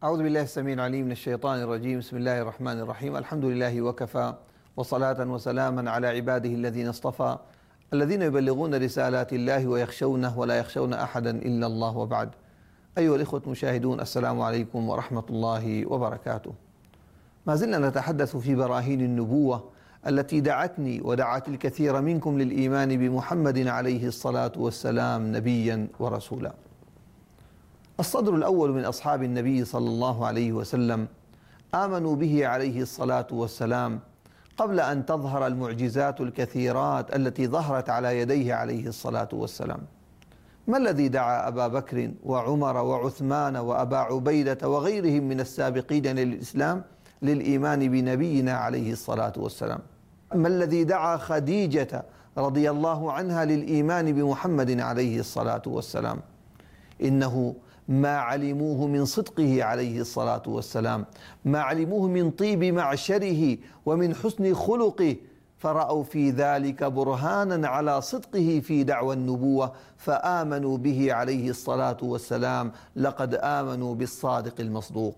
أعوذ بالله السميع العليم من الشيطان الرجيم. بسم الله الرحمن الرحيم. الحمد لله وكفى، وصلاة وسلاما على عباده الذين اصطفى، الذين يبلغون رسالات الله ويخشونه ولا يخشون أحدا إلا الله، وبعد. أيها الإخوة المشاهدون، السلام عليكم ورحمة الله وبركاته. ما زلنا نتحدث في براهين النبوة التي دعتني ودعت الكثير منكم للإيمان بمحمد عليه الصلاة والسلام نبيا ورسولا. الصدر الأول من أصحاب النبي صلى الله عليه وسلم آمنوا به عليه الصلاة والسلام قبل أن تظهر المعجزات الكثيرات التي ظهرت على يديه عليه الصلاة والسلام. ما الذي دعا أبا بكر وعمر وعثمان وأبا عبيدة وغيرهم من السابقين للإسلام للإيمان بنبينا عليه الصلاة والسلام؟ ما الذي دعا خديجة رضي الله عنها للإيمان بمحمد عليه الصلاة والسلام؟ إنه ما علموه من صدقه عليه الصلاة والسلام، ما علموه من طيب معشره ومن حسن خلقه، فرأوا في ذلك برهانا على صدقه في دعوى النبوة فآمنوا به عليه الصلاة والسلام. لقد آمنوا بالصادق المصدوق.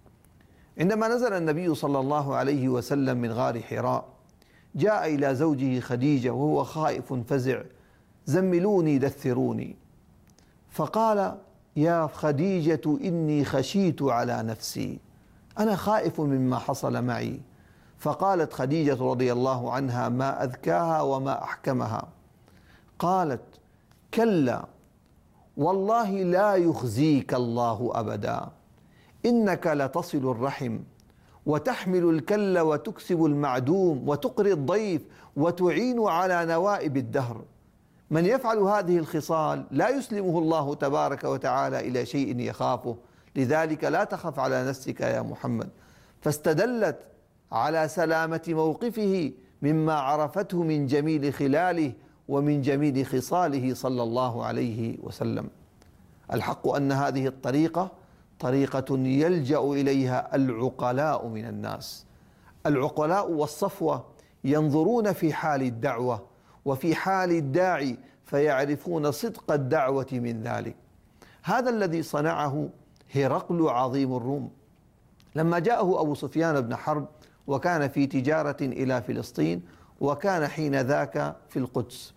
عندما نزل النبي صلى الله عليه وسلم من غار حراء، جاء إلى زوجه خديجة وهو خائف فزع: زملوني دثروني. فقال: يا خديجة، إني خشيت على نفسي، أنا خائف مما حصل معي. فقالت خديجة رضي الله عنها: ما أذكاها وما أحكمها. قالت: كلا والله لا يخزيك الله أبدا، إنك لتصل الرحم وتحمل الكل وتكسب المعدوم وتقري الضيف وتعين على نوائب الدهر. من يفعل هذه الخصال لا يسلمه الله تبارك وتعالى إلى شيء يخافه، لذلك لا تخف على نفسك يا محمد. فاستدلت على سلامة موقفه مما عرفته من جميل خلاله ومن جميل خصاله صلى الله عليه وسلم. الحق أن هذه الطريقة طريقة يلجأ إليها العقلاء من الناس. العقلاء والصفوة ينظرون في حال الدعوة وفي حال الداعي فيعرفون صدق الدعوة من ذلك. هذا الذي صنعه هرقل عظيم الروم لما جاءه أبو سفيان بن حرب، وكان في تجارة إلى فلسطين، وكان حين ذاك في القدس.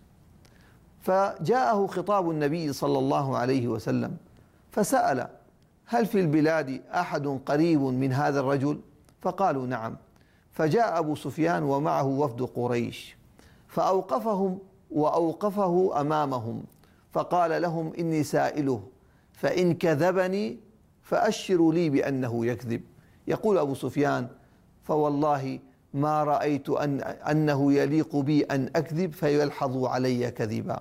فجاءه خطاب النبي صلى الله عليه وسلم فسأل: هل في البلاد أحد قريب من هذا الرجل؟ فقالوا: نعم. فجاء أبو سفيان ومعه وفد قريش فأوقفهم وأوقفه أمامهم، فقال لهم: إني سائله، فإن كذبني فأشروا لي بأنه يكذب. يقول أبو سفيان: فوالله ما رأيت أنه يليق بي أن أكذب فيلحظوا علي كذبا.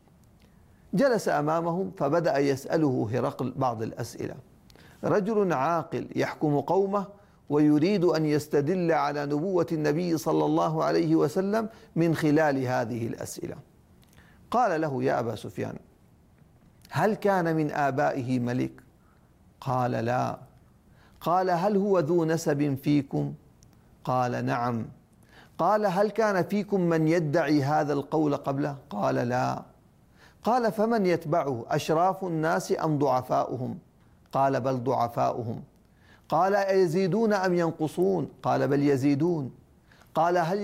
جلس أمامهم فبدأ يسأله هرقل بعض الأسئلة. رجل عاقل يحكم قومه ويريد أن يستدل على نبوة النبي صلى الله عليه وسلم من خلال هذه الأسئلة. قال له: يا أبا سفيان، هل كان من آبائه ملك؟ قال: لا. قال: هل هو ذو نسب فيكم؟ قال: نعم. قال: هل كان فيكم من يدعي هذا القول قبله؟ قال: لا. قال: فمن يتبعه، أشراف الناس أم ضعفاؤهم؟ قال: بل ضعفاؤهم. قال: أيزيدون أم ينقصون؟ قال: بل يزيدون. قال: هل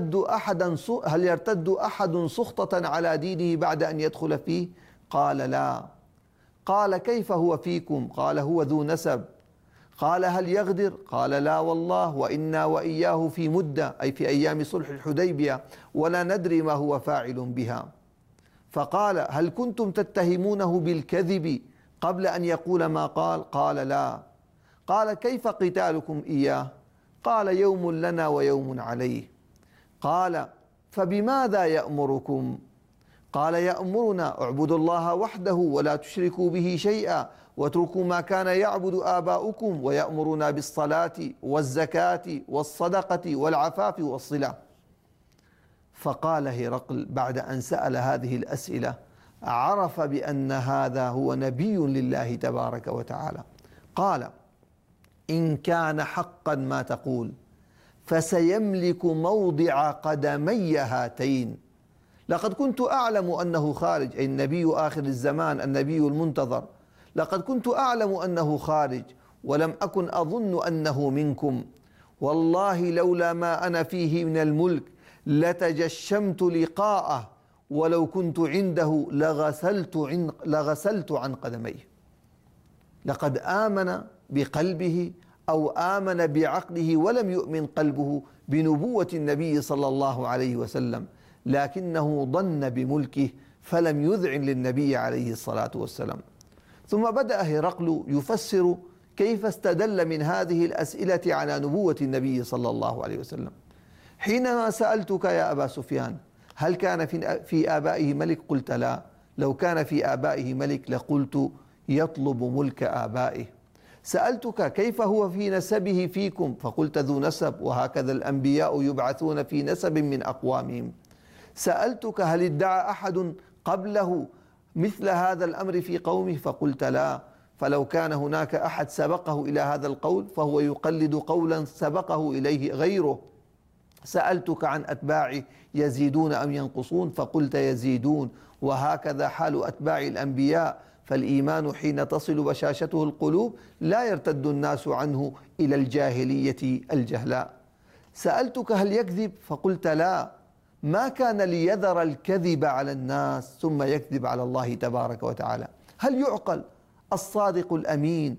يرتد أحد سخطة على دينه بعد أن يدخل فيه؟ قال: لا. قال: كيف هو فيكم؟ قال: هو ذو نسب. قال: هل يغدر؟ قال: لا والله، وإنا وإياه في مدة، أي في أيام صلح الحديبية، ولا ندري ما هو فاعل بها. فقال: هل كنتم تتهمونه بالكذب قبل أن يقول ما قال؟ قال: لا. قال: كيف قتالكم إياه؟ قال: يوم لنا ويوم عليه. قال: فبماذا يأمركم؟ قال: يأمرنا اعبدوا الله وحده ولا تشركوا به شيئا واتركوا ما كان يعبد آباؤكم، ويأمرنا بالصلاة والزكاة والصدقة والعفاف والصلة. فقال هرقل بعد أن سأل هذه الأسئلة عرف بأن هذا هو نبي لله تبارك وتعالى. قال: إن كان حقا ما تقول فسيملك موضع قدمي هاتين. لقد كنت أعلم أنه خارج، أي النبي آخر الزمان، النبي المنتظر، لقد كنت أعلم أنه خارج، ولم أكن أظن أنه منكم، والله لولا ما أنا فيه من الملك لتجشمت لقاءه، ولو كنت عنده لغسلت عن قدميه. لقد آمن بقلبه أو آمن بعقله ولم يؤمن قلبه بنبوة النبي صلى الله عليه وسلم، لكنه ظن بملكه فلم يذعن للنبي عليه الصلاة والسلام. ثم بدأ هرقل يفسر كيف استدل من هذه الأسئلة على نبوة النبي صلى الله عليه وسلم. حينما سألتك يا أبا سفيان هل كان في آبائه ملك؟ قلت لا. لو كان في آبائه ملك لقلت يطلب ملك آبائه. سألتك كيف هو في نسبه فيكم؟ فقلت ذو نسب، وهكذا الأنبياء يبعثون في نسب من أقوامهم. سألتك هل ادعى أحد قبله مثل هذا الأمر في قومه؟ فقلت لا. فلو كان هناك أحد سبقه إلى هذا القول فهو يقلد قولا سبقه إليه غيره. سألتك عن أتباع يزيدون أم ينقصون؟ فقلت يزيدون، وهكذا حال أتباع الأنبياء، فالإيمان حين تصل بشاشته القلوب لا يرتد الناس عنه إلى الجاهلية الجهلاء. سألتك هل يكذب؟ فقلت لا. ما كان ليذر الكذب على الناس ثم يكذب على الله تبارك وتعالى. هل يعقل الصادق الأمين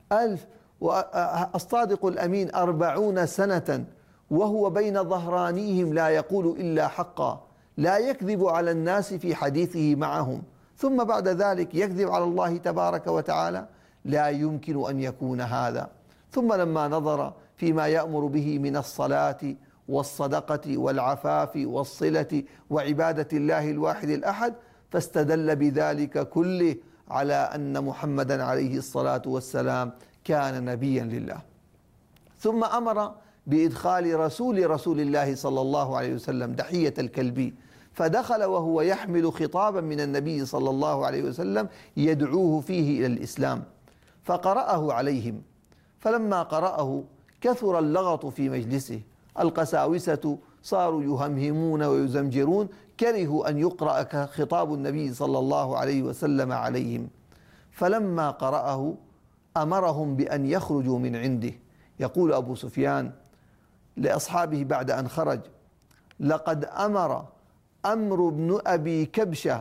الصادق الأمين 40 سنة وهو بين ظهرانيهم لا يقول إلا حقا، لا يكذب على الناس في حديثه معهم، ثم بعد ذلك يكذب على الله تبارك وتعالى؟ لا يمكن أن يكون هذا. ثم لما نظر فيما يأمر به من الصلاة والصدقة والعفاف والصلة وعبادة الله الواحد الأحد، فاستدل بذلك كله على أن محمدا عليه الصلاة والسلام كان نبيا لله. ثم أمر بإدخال رسول الله صلى الله عليه وسلم دحية الكلبي، فدخل وهو يحمل خطابا من النبي صلى الله عليه وسلم يدعوه فيه إلى الإسلام، فقرأه عليهم. فلما قرأه كثر اللغط في مجلسه، القساوسة صاروا يهمهمون ويزمجرون، كرهوا أن يقرأ خطاب النبي صلى الله عليه وسلم عليهم. فلما قرأه أمرهم بأن يخرجوا من عنده. يقول أبو سفيان لأصحابه بعد أن خرج: لقد أمر أمر بن أبي كبشة،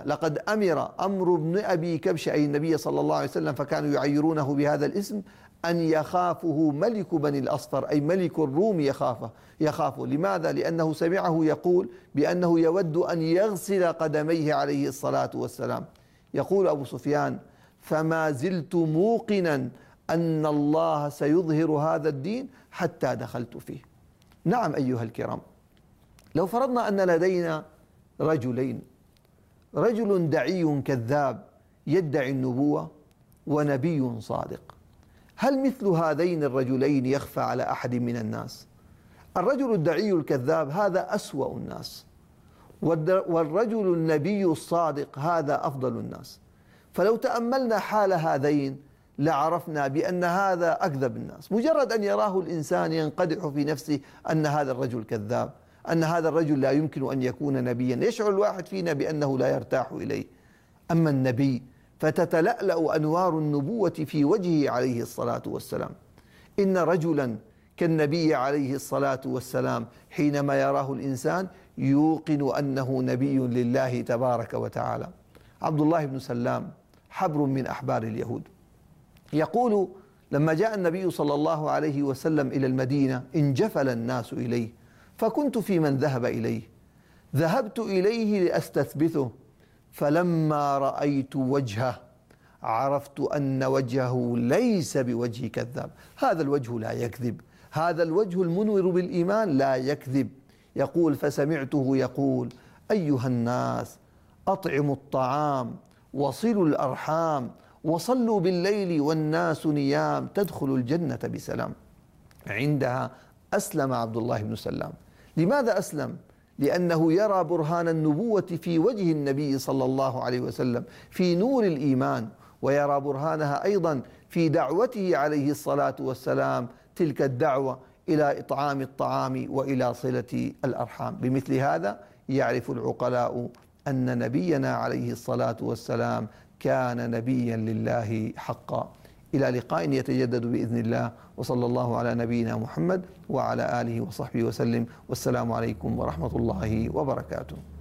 أي النبي صلى الله عليه وسلم، فكانوا يعيرونه بهذا الاسم، أن يخافه ملك بني الأصفر، أي ملك الروم يخافه. لماذا؟ لأنه سمعه يقول بأنه يود أن يغسل قدميه عليه الصلاة والسلام. يقول أبو سفيان: فما زلت موقنا أن الله سيظهر هذا الدين حتى دخلت فيه. نعم أيها الكرام، لو فرضنا أن لدينا رجلين، رجل دعي كذاب يدعي النبوة ونبي صادق، هل مثل هذين الرجلين يخفى على أحد من الناس؟ الرجل الدعي الكذاب هذا أسوأ الناس، والرجل النبي الصادق هذا أفضل الناس. فلو تأملنا حال هذين لعرفنا بأن هذا أكذب الناس. مجرد أن يراه الإنسان ينقدح في نفسه أن هذا الرجل كذاب، أن هذا الرجل لا يمكن أن يكون نبيا، يشعر الواحد فينا بأنه لا يرتاح إليه. أما النبي فتتلألأ أنوار النبوة في وجهه عليه الصلاة والسلام. إن رجلا كالنبي عليه الصلاة والسلام حينما يراه الإنسان يوقن أنه نبي لله تبارك وتعالى. عبد الله بن سلام حبر من أحبار اليهود، يقول: لما جاء النبي صلى الله عليه وسلم إلى المدينة انجفل الناس إليه، فكنت في من ذهب إليه، ذهبت إليه لأستثبته، فلما رأيت وجهه عرفت أن وجهه ليس بوجه كذاب، هذا الوجه لا يكذب، هذا الوجه المنور بالإيمان لا يكذب. يقول: فسمعته يقول: أيها الناس أطعموا الطعام وصلوا الأرحام وصلوا بالليل والناس نيام تدخلوا الجنة بسلام. عندها أسلم عبد الله بن سلام. لماذا أسلم؟ لأنه يرى برهان النبوة في وجه النبي صلى الله عليه وسلم، في نور الإيمان، ويرى برهانها أيضا في دعوته عليه الصلاة والسلام، تلك الدعوة إلى إطعام الطعام وإلى صلة الأرحام. بمثل هذا يعرف العقلاء أن نبينا عليه الصلاة والسلام كان نبيا لله حقا. إلى لقاء يتجدد بإذن الله، وصلى الله على نبينا محمد وعلى آله وصحبه وسلم، والسلام عليكم ورحمة الله وبركاته.